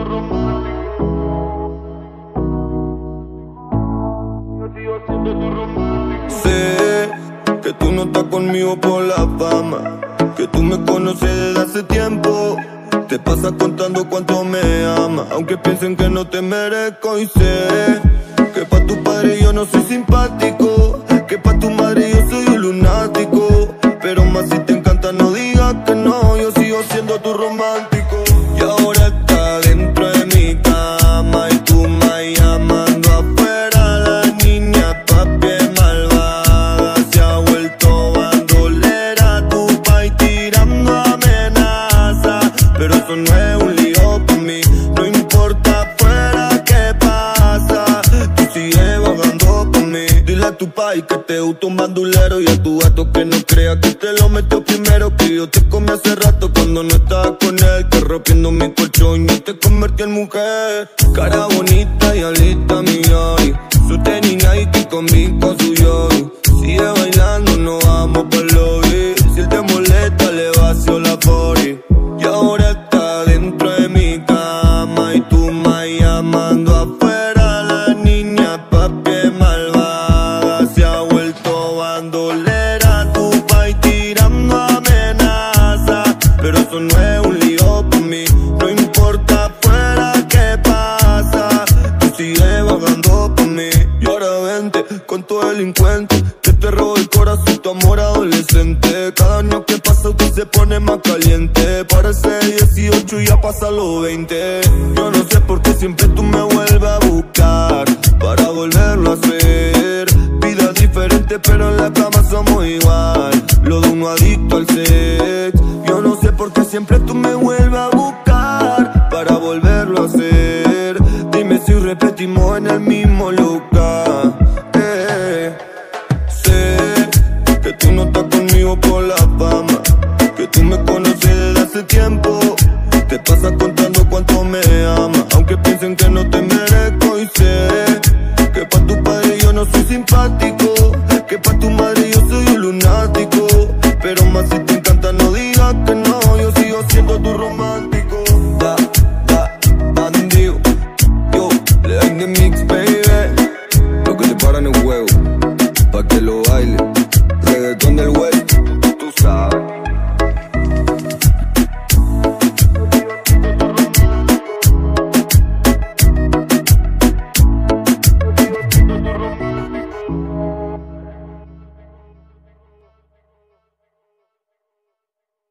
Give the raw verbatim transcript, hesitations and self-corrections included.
tu romántico. Yo sigo siendo tu romántico. Sé que tú no estás conmigo por la fama, que tú me conoces desde hace tiempo. Te pasas contando cuánto me amas, aunque piensen que no te merezco. Y sé que pa' tu padre yo no soy simpático, que pa' tu madre yo soy un lunático. Pero más si te encanta no digas que no, yo sigo siendo tu romántico. Y ahora está dentro de mi cama y tú me llamando afuera. La niña papi es malvada, se ha vuelto bandolera. Tu pa' y tirando amenazas, pero eso no es un lío pa' mí. No importa afuera qué pasa, tú sigues vagando pa' mí. Dile a tu pai que te gusta un bandulero y a tu gato que no crea que te lo metió primero. Que yo te comí hace rato cuando no estaba con él, que rompiendo mi colchón y te convertí en mujer. Cara bonita y alita mi ay, su tenis Nike conmigo su yogi. Sigue bailando, nos vamos pa'l lobby. Si él te molesta le vació la forty. Y ahora está dentro de mi cama y tú me llamando afuera. La niña papi es malvada, se ha vuelto bandolera. Tu pa' y tirando amenazas, pero eso no es un lío pa' mí. No importa afuera qué pasa, tú sigues vagando pa' mí. Y ahora vente con tu delincuente, que te robo el corazón, tu amor adolescente. Cada año que pasa usted se pone más caliente. Parece dieciocho y ya pasa los veinte. Yo no sé por qué siempre tú me vuelves a buscar para volverlo a hacer. Vida diferente pero en la cama somos igual, lo de uno adicto al sex. Yo no sé por qué siempre tú me vuelves a buscar para volverlo a hacer. Dime si repetimos en el mismo lugar. eh. Sé que tú no estás conmigo por la fama, que tú me conoces desde hace tiempo. Te pasas contando cuánto me amas, aunque piensen que no te merezco. Y sé que pa' tu padre yo no soy simpático, que pa' tu madre yo soy un lunático. Pero más si te encanta no digas que no, yo sigo siendo tu romántico.